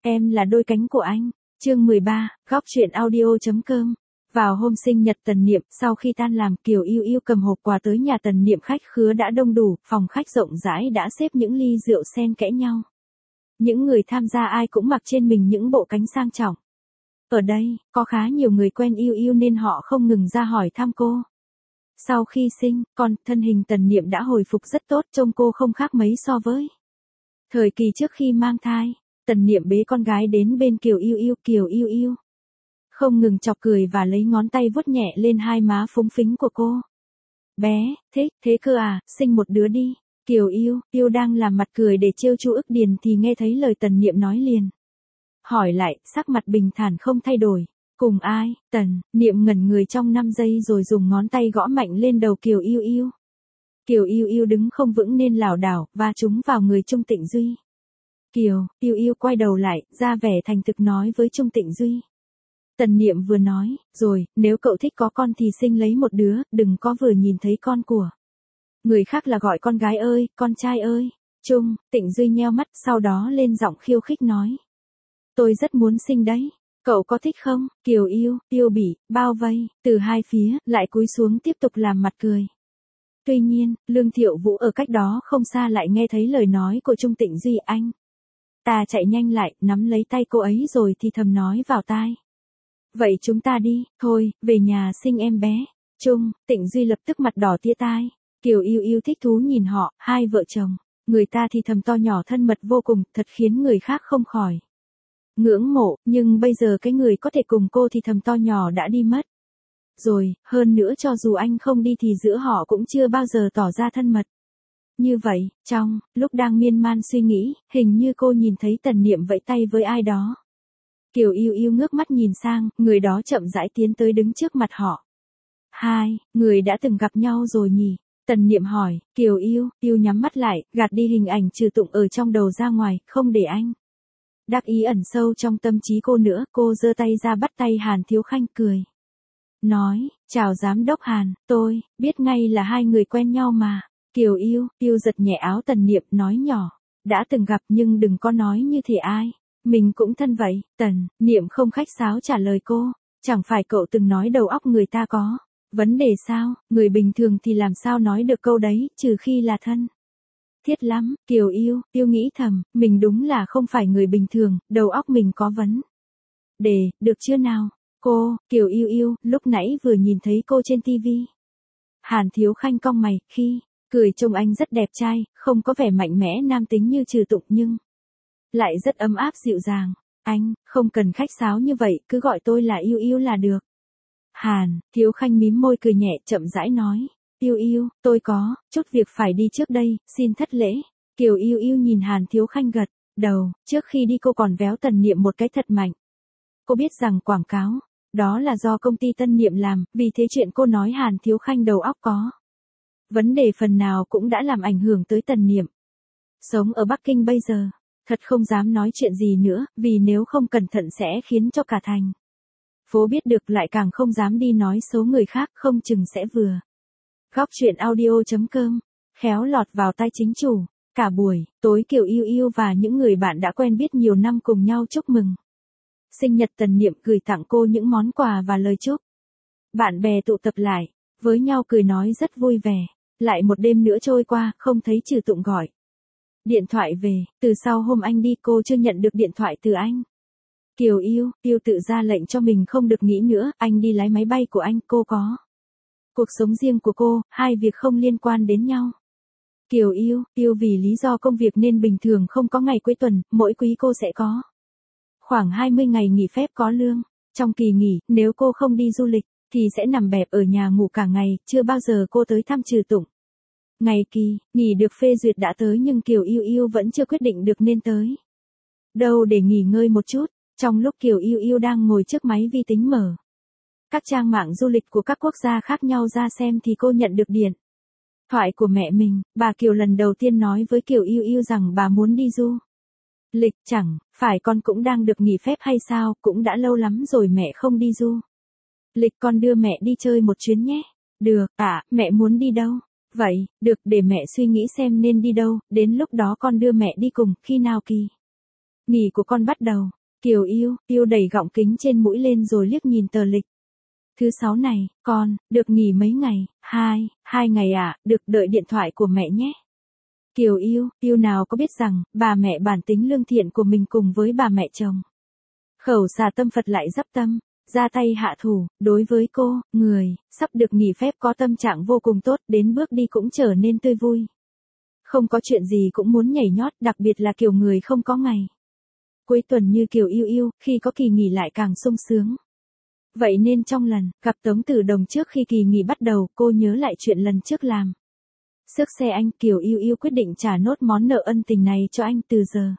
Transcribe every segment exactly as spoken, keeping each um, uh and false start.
Em là đôi cánh của anh. Chương mười ba, góc truyện audio.com. Vào hôm sinh nhật Tần Niệm, sau khi tan làm, Kiều Yêu Yêu cầm hộp quà tới nhà Tần Niệm, khách khứa đã đông đủ, phòng khách rộng rãi đã xếp những ly rượu xen kẽ nhau. Những người tham gia ai cũng mặc trên mình những bộ cánh sang trọng. Ở đây, có khá nhiều người quen Yêu Yêu nên họ không ngừng ra hỏi thăm cô. Sau khi sinh con, thân hình Tần Niệm đã hồi phục rất tốt, trông cô không khác mấy so với thời kỳ trước khi mang thai. Tần Niệm bế con gái đến bên Kiều Yêu Yêu, Kiều Yêu Yêu không ngừng chọc cười và lấy ngón tay vuốt nhẹ lên hai má phúng phính của cô. Bé, thích, thế cơ à, sinh một đứa đi. Kiều Yêu, Yêu đang làm mặt cười để trêu chu Ức Điền thì nghe thấy lời Tần Niệm nói liền. Hỏi lại, sắc mặt bình thản không thay đổi. Cùng ai? Tần Niệm ngẩn người trong năm giây rồi dùng ngón tay gõ mạnh lên đầu Kiều Yêu Yêu. Kiều Yêu Yêu đứng không vững nên lảo đảo, va trúng vào người Trung Tịnh Duy. Kiều Yêu Yêu quay đầu lại, ra vẻ thành thực nói với Trung Tịnh Duy. Tần Niệm vừa nói, rồi, nếu cậu thích có con thì sinh lấy một đứa, đừng có vừa nhìn thấy con của người khác là gọi con gái ơi, con trai ơi. Trung Tịnh Duy nheo mắt, sau đó lên giọng khiêu khích nói. Tôi rất muốn sinh đấy. Cậu có thích không? Kiều Yêu Yêu bị bao vây từ hai phía, lại cúi xuống tiếp tục làm mặt cười. Tuy nhiên, Lương Thiệu Vũ ở cách đó không xa lại nghe thấy lời nói của Trung Tịnh Duy. Anh ta chạy nhanh lại, nắm lấy tay cô ấy rồi thì thầm nói vào tai. Vậy chúng ta đi, thôi, về nhà sinh em bé. Trung Tịnh Duy lập tức mặt đỏ tía tai. Kiều Yêu Yêu thích thú nhìn họ, hai vợ chồng. Người ta thì thầm to nhỏ thân mật vô cùng, thật khiến người khác không khỏi ngưỡng mộ, nhưng bây giờ cái người có thể cùng cô thì thầm to nhỏ đã đi mất. Rồi, hơn nữa cho dù anh không đi thì giữa họ cũng chưa bao giờ tỏ ra thân mật. Như vậy, trong lúc đang miên man suy nghĩ, hình như cô nhìn thấy Tần Niệm vẫy tay với ai đó. Kiều Yêu Yêu ngước mắt nhìn sang, người đó chậm rãi tiến tới đứng trước mặt họ. Hai, người đã từng gặp nhau rồi nhỉ? Tần Niệm hỏi. Kiều Yêu Yêu nhắm mắt lại, gạt đi hình ảnh Trừ Tụng ở trong đầu ra ngoài, không để anh đắc ý ẩn sâu trong tâm trí cô nữa. Cô giơ tay ra bắt tay Hàn Thiếu Khanh, cười nói, chào giám đốc Hàn, tôi biết ngay là hai người quen nhau mà. Kiều Yêu Yêu giật nhẹ áo Tần Niệm, nói nhỏ, đã từng gặp nhưng đừng có nói như thể ai mình cũng thân vậy. Tần Niệm không khách sáo trả lời cô, chẳng phải cậu từng nói đầu óc người ta có vấn đề sao? Người bình thường thì làm sao nói được câu đấy, trừ khi là thân thiết lắm. Kiều Yêu Yêu nghĩ thầm, mình đúng là không phải người bình thường, đầu óc mình có vấn đề, được chưa nào? Cô, Kiều Yêu Yêu, lúc nãy vừa nhìn thấy cô trên tivi. Hàn Thiếu Khanh cong mày, khi cười trông anh rất đẹp trai, không có vẻ mạnh mẽ nam tính như Trừ Tụng nhưng lại rất ấm áp dịu dàng. Anh, không cần khách sáo như vậy, cứ gọi tôi là Yêu Yêu là được. Hàn Thiếu Khanh mím môi cười nhẹ, chậm rãi nói. Yêu Yêu, tôi có chút việc phải đi trước đây, xin thất lễ. Kiều Yêu Yêu nhìn Hàn Thiếu Khanh gật đầu, trước khi đi cô còn véo Tần Niệm một cái thật mạnh. Cô biết rằng quảng cáo đó là do công ty Tân Niệm làm, vì thế chuyện cô nói Hàn Thiếu Khanh đầu óc có vấn đề phần nào cũng đã làm ảnh hưởng tới Tần Niệm. Sống ở Bắc Kinh bây giờ, thật không dám nói chuyện gì nữa, vì nếu không cẩn thận sẽ khiến cho cả thành phố biết được, lại càng không dám đi nói xấu người khác, không chừng sẽ vừa góc truyện audio.com khéo lọt vào tay chính chủ. Cả buổi tối Kiều Yêu Yêu và những người bạn đã quen biết nhiều năm cùng nhau chúc mừng sinh nhật Tần Niệm, gửi tặng cô những món quà và lời chúc. Bạn bè tụ tập lại với nhau cười nói rất vui vẻ. Lại một đêm nữa trôi qua, không thấy Trừ Tụng gọi điện thoại về. Từ sau hôm anh đi cô chưa nhận được điện thoại từ anh. Kiều Yêu Yêu tự ra lệnh cho mình không được nghĩ nữa, anh đi lái máy bay của anh, cô có cuộc sống riêng của cô, hai việc không liên quan đến nhau. Kiều Yêu Yêu vì lý do công việc nên bình thường không có ngày cuối tuần, mỗi quý cô sẽ có khoảng hai mươi ngày nghỉ phép có lương. Trong kỳ nghỉ, nếu cô không đi du lịch, thì sẽ nằm bẹp ở nhà ngủ cả ngày, chưa bao giờ cô tới thăm Trừ Tụng. Ngày kỳ nghỉ được phê duyệt đã tới nhưng Kiều Yêu Yêu vẫn chưa quyết định được nên tới đâu để nghỉ ngơi một chút. Trong lúc Kiều Yêu Yêu đang ngồi trước máy vi tính mở các trang mạng du lịch của các quốc gia khác nhau ra xem thì cô nhận được điện thoại của mẹ mình. Bà Kiều lần đầu tiên nói với Kiều Yêu Yêu rằng bà muốn đi du lịch. Chẳng phải con cũng đang được nghỉ phép hay sao, cũng đã lâu lắm rồi mẹ không đi du lịch, con đưa mẹ đi chơi một chuyến nhé. Được ạ, à, mẹ muốn đi đâu? Vậy, được, để mẹ suy nghĩ xem nên đi đâu, đến lúc đó con đưa mẹ đi cùng. Khi nào kỳ Nghỉ của con bắt đầu. Kiều Yêu, Yêu đẩy gọng kính trên mũi lên rồi liếc nhìn tờ lịch. Thứ sáu này, con, được nghỉ mấy ngày? Hai, hai ngày à, được, đợi điện thoại của mẹ nhé. Kiều Yêu, Yêu nào có biết rằng, bà mẹ bản tính lương thiện của mình cùng với bà mẹ chồng. Khẩu xà tâm Phật lại dắp tâm, ra tay hạ thủ, đối với cô, người, sắp được nghỉ phép có tâm trạng vô cùng tốt, đến bước đi cũng trở nên tươi vui. Không có chuyện gì cũng muốn nhảy nhót, đặc biệt là kiểu người không có ngày cuối tuần như Kiều Yêu Yêu, khi có kỳ nghỉ lại càng sung sướng. Vậy nên trong lần gặp Tống Tử Đồng trước khi kỳ nghỉ bắt đầu, cô nhớ lại chuyện lần trước làm xước xe anh, Kiều Yêu Yêu quyết định trả nốt món nợ ân tình này cho anh. Từ giờ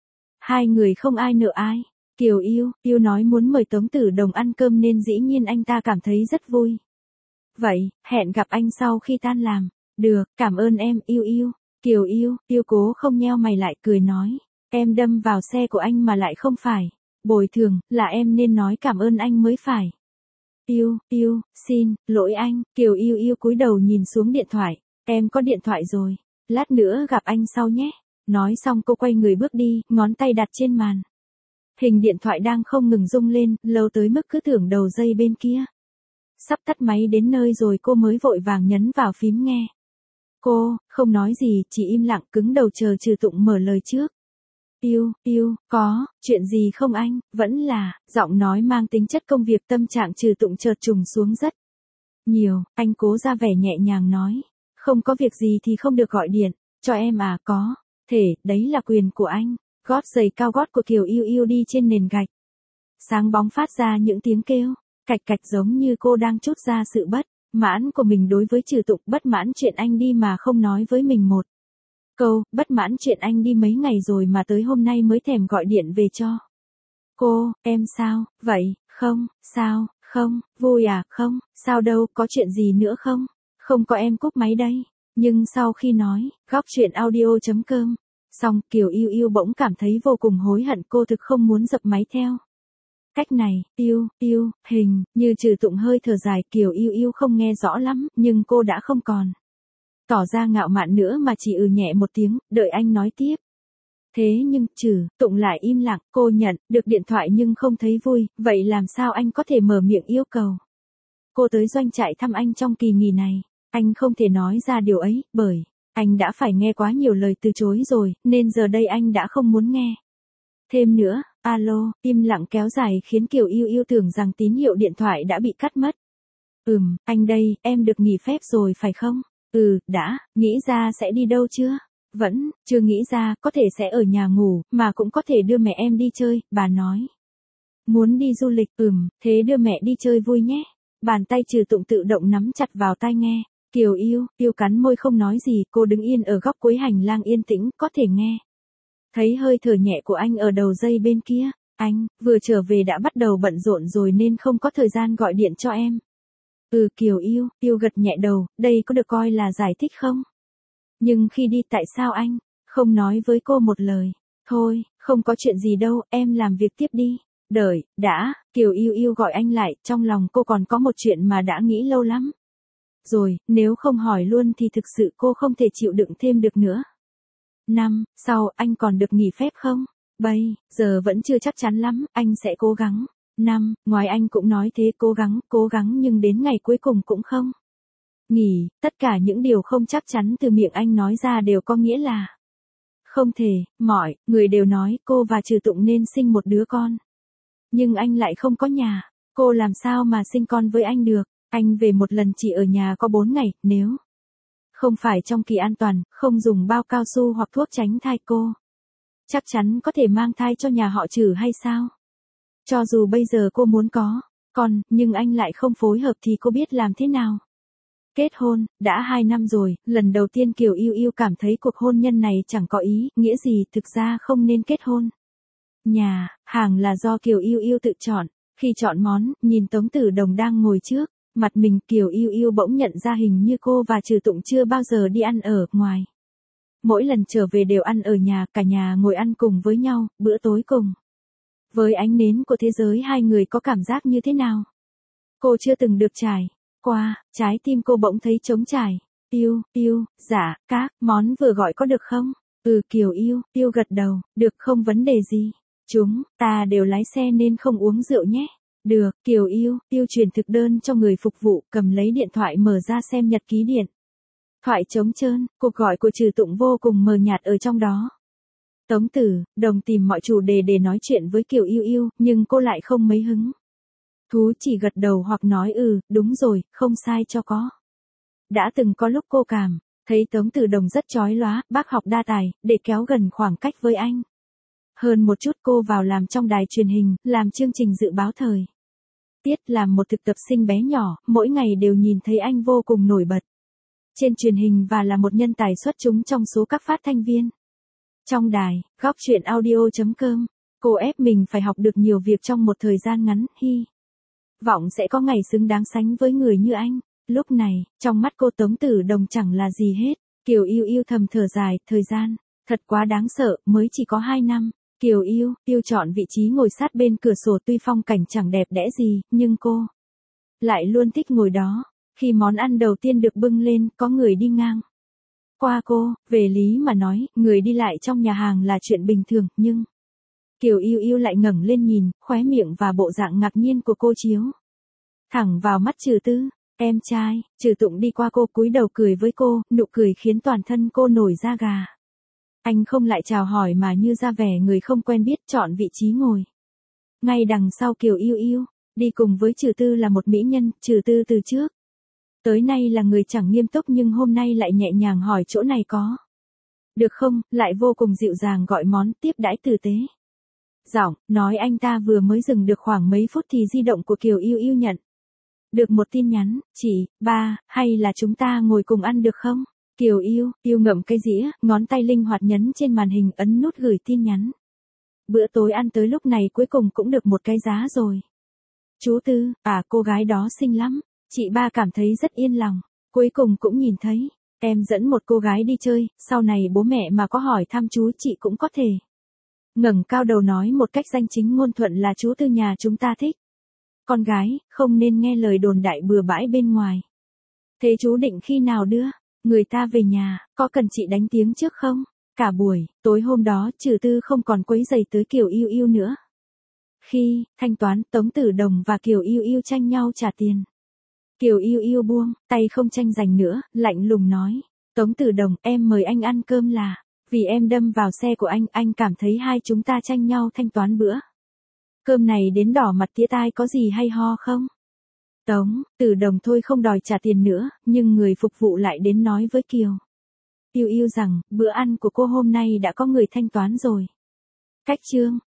hai người không ai nợ ai. Kiều Yêu, Yêu nói muốn mời Tống Tử Đồng ăn cơm nên dĩ nhiên anh ta cảm thấy rất vui. Vậy, hẹn gặp anh sau khi tan làm. Được, cảm ơn em, Yêu Yêu. Kiều Yêu, Yêu cố không nheo mày lại, cười nói. Em đâm vào xe của anh mà lại không phải bồi thường, là em nên nói cảm ơn anh mới phải. Yêu, Yêu, xin, lỗi anh. Kiều Yêu Yêu cúi đầu nhìn xuống điện thoại. Em có điện thoại rồi. Lát nữa gặp anh sau nhé. Nói xong cô quay người bước đi, ngón tay đặt trên màn hình điện thoại đang không ngừng rung lên, lâu tới mức cứ tưởng đầu dây bên kia sắp tắt máy đến nơi rồi cô mới vội vàng nhấn vào phím nghe. Cô, không nói gì, chỉ im lặng cứng đầu chờ Trừ Tụng mở lời trước. Yêu, Yêu, có, chuyện gì không anh, vẫn là, giọng nói mang tính chất công việc. Tâm trạng Trừ Tụng chợt trùng xuống rất nhiều, anh cố ra vẻ nhẹ nhàng nói. Không có việc gì thì không được gọi điện, cho em à, có, thể, đấy là quyền của anh. Gót giày cao gót của Kiều Yêu Yêu đi trên nền gạch sáng bóng phát ra những tiếng kêu cạch cạch, giống như cô đang trút ra sự bất mãn của mình đối với Trừ Tụng. Bất mãn chuyện anh đi mà không nói với mình một câu, bất mãn chuyện anh đi mấy ngày rồi mà tới hôm nay mới thèm gọi điện về cho cô. Em sao, vậy, không, sao, không, vui à, không, sao đâu, có chuyện gì nữa không? Không có, em cúp máy đây. Nhưng sau khi nói, góc chuyện audio.com xong, Kiều Yêu Yêu bỗng cảm thấy vô cùng hối hận. Cô thực không muốn dập máy theo cách này. Yêu, Yêu, hình như Trừ Tụng hơi thở dài. Kiều Yêu Yêu không nghe rõ lắm, nhưng cô đã không còn tỏ ra ngạo mạn nữa mà chỉ ừ nhẹ một tiếng, đợi anh nói tiếp. Thế nhưng, Trừ Tụng lại im lặng. Cô nhận được điện thoại nhưng không thấy vui, vậy làm sao anh có thể mở miệng yêu cầu cô tới doanh trại thăm anh trong kỳ nghỉ này? Anh không thể nói ra điều ấy, bởi anh đã phải nghe quá nhiều lời từ chối rồi, nên giờ đây anh đã không muốn nghe thêm nữa. Alo, im lặng kéo dài khiến Kiều Yêu Yêu tưởng rằng tín hiệu điện thoại đã bị cắt mất. Ừm, anh đây, em được nghỉ phép rồi phải không? Ừ, đã, nghĩ ra sẽ đi đâu chưa? Vẫn, chưa nghĩ ra, có thể sẽ ở nhà ngủ, mà cũng có thể đưa mẹ em đi chơi, bà nói. Muốn đi du lịch, ừm, thế đưa mẹ đi chơi vui nhé. Bàn tay Trừ Tụng tự động nắm chặt vào tai nghe. Kiều Yêu, Yêu cắn môi không nói gì, cô đứng yên ở góc cuối hành lang yên tĩnh, có thể nghe thấy hơi thở nhẹ của anh ở đầu dây bên kia. Anh, vừa trở về đã bắt đầu bận rộn rồi nên không có thời gian gọi điện cho em. Ừ, Kiều Yêu, Yêu gật nhẹ đầu, đây có được coi là giải thích không? Nhưng khi đi tại sao anh không nói với cô một lời? Thôi, không có chuyện gì đâu, em làm việc tiếp đi. Đợi, đã, Kiều Yêu Yêu gọi anh lại, trong lòng cô còn có một chuyện mà đã nghĩ lâu lắm rồi, nếu không hỏi luôn thì thực sự cô không thể chịu đựng thêm được nữa. Năm, sau, anh còn được nghỉ phép không? Bây giờ vẫn chưa chắc chắn lắm, anh sẽ cố gắng. Năm, ngoài anh cũng nói thế, cố gắng, cố gắng nhưng đến ngày cuối cùng cũng không nghỉ. Tất cả những điều không chắc chắn từ miệng anh nói ra đều có nghĩa là không thể. Mọi người đều nói cô và Trừ Tụng nên sinh một đứa con. Nhưng anh lại không có nhà. Cô làm sao mà sinh con với anh được? Anh về một lần chỉ ở nhà có bốn ngày, nếu không phải trong kỳ an toàn, không dùng bao cao su hoặc thuốc tránh thai, cô chắc chắn có thể mang thai cho nhà họ Trừ hay sao? Cho dù bây giờ cô muốn có con, nhưng anh lại không phối hợp thì cô biết làm thế nào? Kết hôn, đã hai năm rồi, lần đầu tiên Kiều Yêu Yêu cảm thấy cuộc hôn nhân này chẳng có ý nghĩa gì, thực ra không nên kết hôn. Nhà, hàng là do Kiều Yêu Yêu tự chọn. Khi chọn món, nhìn Tống Tử Đồng đang ngồi trước mặt mình, Kiều Yêu Yêu bỗng nhận ra hình như cô và Trừ Tụng chưa bao giờ đi ăn ở ngoài. Mỗi lần trở về đều ăn ở nhà, cả nhà ngồi ăn cùng với nhau, bữa tối cùng. Với ánh nến của thế giới hai người có cảm giác như thế nào? Cô chưa từng được trải qua, trái tim cô bỗng thấy trống trải. Yêu, Yêu, dạ, các món vừa gọi có được không? Ừ, Kiều Yêu, Yêu gật đầu, được, không vấn đề gì. Chúng ta đều lái xe nên không uống rượu nhé. Được, Kiều Yêu, Yêu truyền thực đơn cho người phục vụ, cầm lấy điện thoại mở ra xem nhật ký điện thoại trống trơn, cuộc gọi của Trừ Tụng vô cùng mờ nhạt ở trong đó. Tống Tử Đồng tìm mọi chủ đề để nói chuyện với Kiều Yêu Yêu, nhưng cô lại không mấy hứng thú, chỉ gật đầu hoặc nói ừ, đúng rồi, không sai cho có. Đã từng có lúc cô cảm thấy Tống Tử Đồng rất chói lóa, bác học đa tài, để kéo gần khoảng cách với anh. Hơn một chút cô vào làm trong đài truyền hình, làm chương trình dự báo thời tiết, làm một thực tập sinh bé nhỏ, mỗi ngày đều nhìn thấy anh vô cùng nổi bật trên truyền hình và là một nhân tài xuất chúng trong số các phát thanh viên. Trong đài, góc chuyện audio chấm com, cô ép mình phải học được nhiều việc trong một thời gian ngắn, hy vọng sẽ có ngày xứng đáng sánh với người như anh. Lúc này, trong mắt cô Tống Tử Đồng chẳng là gì hết. Kiều Yêu Yêu thầm thở dài, thời gian thật quá đáng sợ, mới chỉ có hai năm. Kiều Yêu Yêu chọn vị trí ngồi sát bên cửa sổ, tuy phong cảnh chẳng đẹp đẽ gì, nhưng cô lại luôn thích ngồi đó. Khi món ăn đầu tiên được bưng lên, có người đi ngang qua cô, về lý mà nói, người đi lại trong nhà hàng là chuyện bình thường, nhưng Kiều Yêu Yêu lại ngẩng lên nhìn, khóe miệng và bộ dạng ngạc nhiên của cô chiếu thẳng vào mắt Trừ Tư. Em trai, Trừ Tụng đi qua cô, cúi đầu cười với cô, nụ cười khiến toàn thân cô nổi da gà. Anh không lại chào hỏi mà như ra vẻ người không quen biết, chọn vị trí ngồi ngay đằng sau Kiều Yêu Yêu. Đi cùng với Trừ Tư là một mỹ nhân. Trừ Tư từ trước tới nay là người chẳng nghiêm túc, nhưng hôm nay lại nhẹ nhàng hỏi chỗ này có được không, lại vô cùng dịu dàng gọi món, tiếp đãi tử tế. Giọng nói anh ta vừa mới dừng được khoảng mấy phút thì di động của Kiều Yêu Yêu nhận được một tin nhắn, chị, ba, hay là chúng ta ngồi cùng ăn được không? Kiều Yêu Yêu ngậm cây dĩa, ngón tay linh hoạt nhấn trên màn hình, ấn nút gửi tin nhắn. Bữa tối ăn tới lúc này cuối cùng cũng được một cái giá rồi. Chú Tư, à, cô gái đó xinh lắm. Chị ba cảm thấy rất yên lòng. Cuối cùng cũng nhìn thấy, em dẫn một cô gái đi chơi, sau này bố mẹ mà có hỏi thăm chú, chị cũng có thể ngẩng cao đầu nói một cách danh chính ngôn thuận là chú Tư nhà chúng ta thích con gái, không nên nghe lời đồn đại bừa bãi bên ngoài. Thế chú định khi nào đưa người ta về nhà, có cần chị đánh tiếng trước không? Cả buổi tối hôm đó, Trừ Tư không còn quấy rầy tới Kiều Yêu Yêu nữa. Khi thanh toán, Tống Tử Đồng và Kiều Yêu Yêu tranh nhau trả tiền. Kiều Yêu Yêu buông tay, không tranh giành nữa, lạnh lùng nói: Tống Tử Đồng, em mời anh ăn cơm là vì em đâm vào xe của anh, anh cảm thấy hai chúng ta tranh nhau thanh toán bữa cơm này đến đỏ mặt tía tai có gì hay ho không? Tống Tử Đồng thôi không đòi trả tiền nữa, nhưng người phục vụ lại đến nói với Kiều Yêu Yêu rằng, bữa ăn của cô hôm nay đã có người thanh toán rồi. Cách chương